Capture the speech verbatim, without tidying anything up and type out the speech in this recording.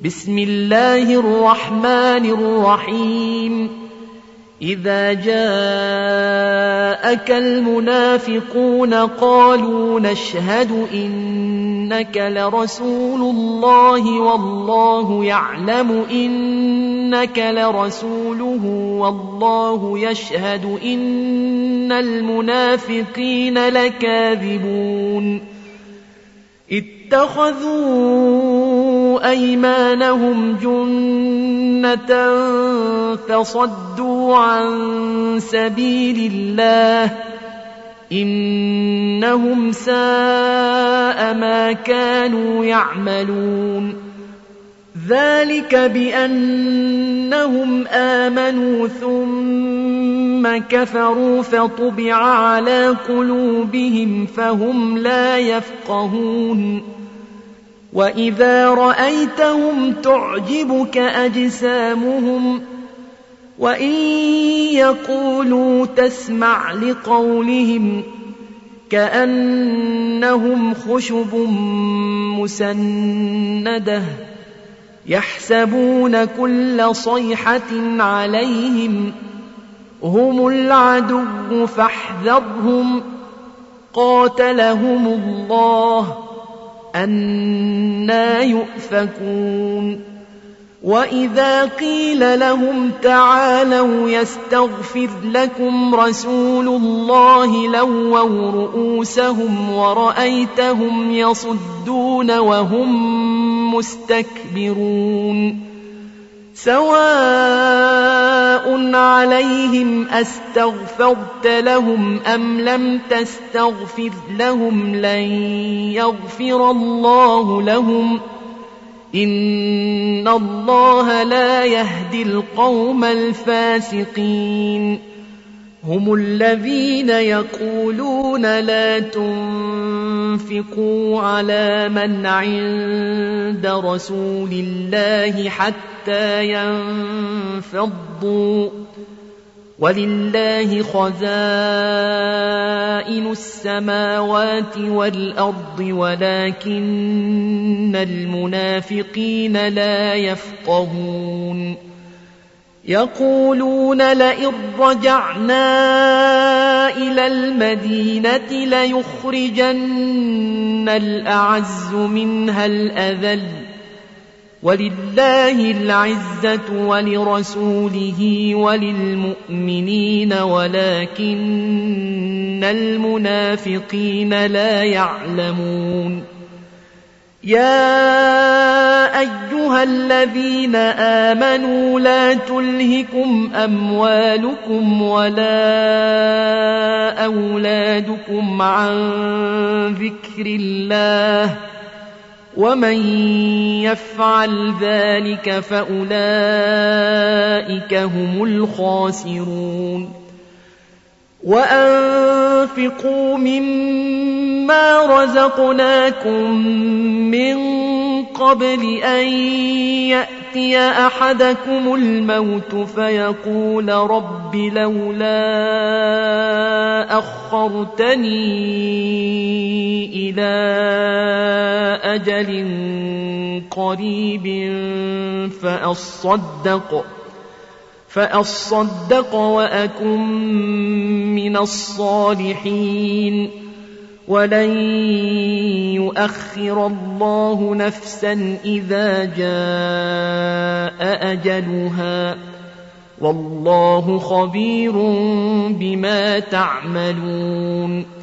بسم الله الرحمن الرحيم إذا جاءك المنافقون قالوا نشهد إنك لرسول الله والله يعلم إنك لرسوله والله يشهد إن المنافقين لكاذبون اتخذوا أيمانهم جنة فصدوا عن سبيل الله إنهم ساء ما كانوا يعملون ذلك بأنهم آمنوا ثم كفروا فطبع على قلوبهم فهم لا يفقهون وإذا رأيتهم تعجبك أجسامهم وإن يقولوا تسمع لقولهم كأنهم خشب مسندة يحسبون كل صيحة عليهم هم العدو فاحذرهم قاتلهم الله أنى يؤفكون وإذا قيل لهم تعالوا يستغفر لكم رسول الله لووا رؤوسهم ورأيتهم يصدون وهم مستكبرون سواء عليهم أستغفرت لهم أم لم تستغفر لهم لن يغفر الله لهم إن الله لا يهدي القوم الفاسقين هم الذين يقولون لا تنفقوا على من عند رسول الله حتى ينفضوا ولله خزائن السماوات والأرض ولكن المنافقين لا يفقهون يقولون لئن رجعنا إلى المدينة ليخرجن الأعز منها الأذل ولله العزة ولرسوله وللمؤمنين ولكن المنافقين لا يعلمون يا أيها الذين آمنوا لا تلهكم أموالكم ولا أولادكم عن ذكر الله ومن يفعل ذلك فأولئك هم الخاسرون وأنفقوا مما رزقناكم من قبل أن يأتي أحدكم الموت فيقول رب لولا أخرتني إلى أجل قريب فأصدق فأصدق وأكن من الصالحين ولن يؤخر الله نفسا إذا جاء أجلها والله خبير بما تعملون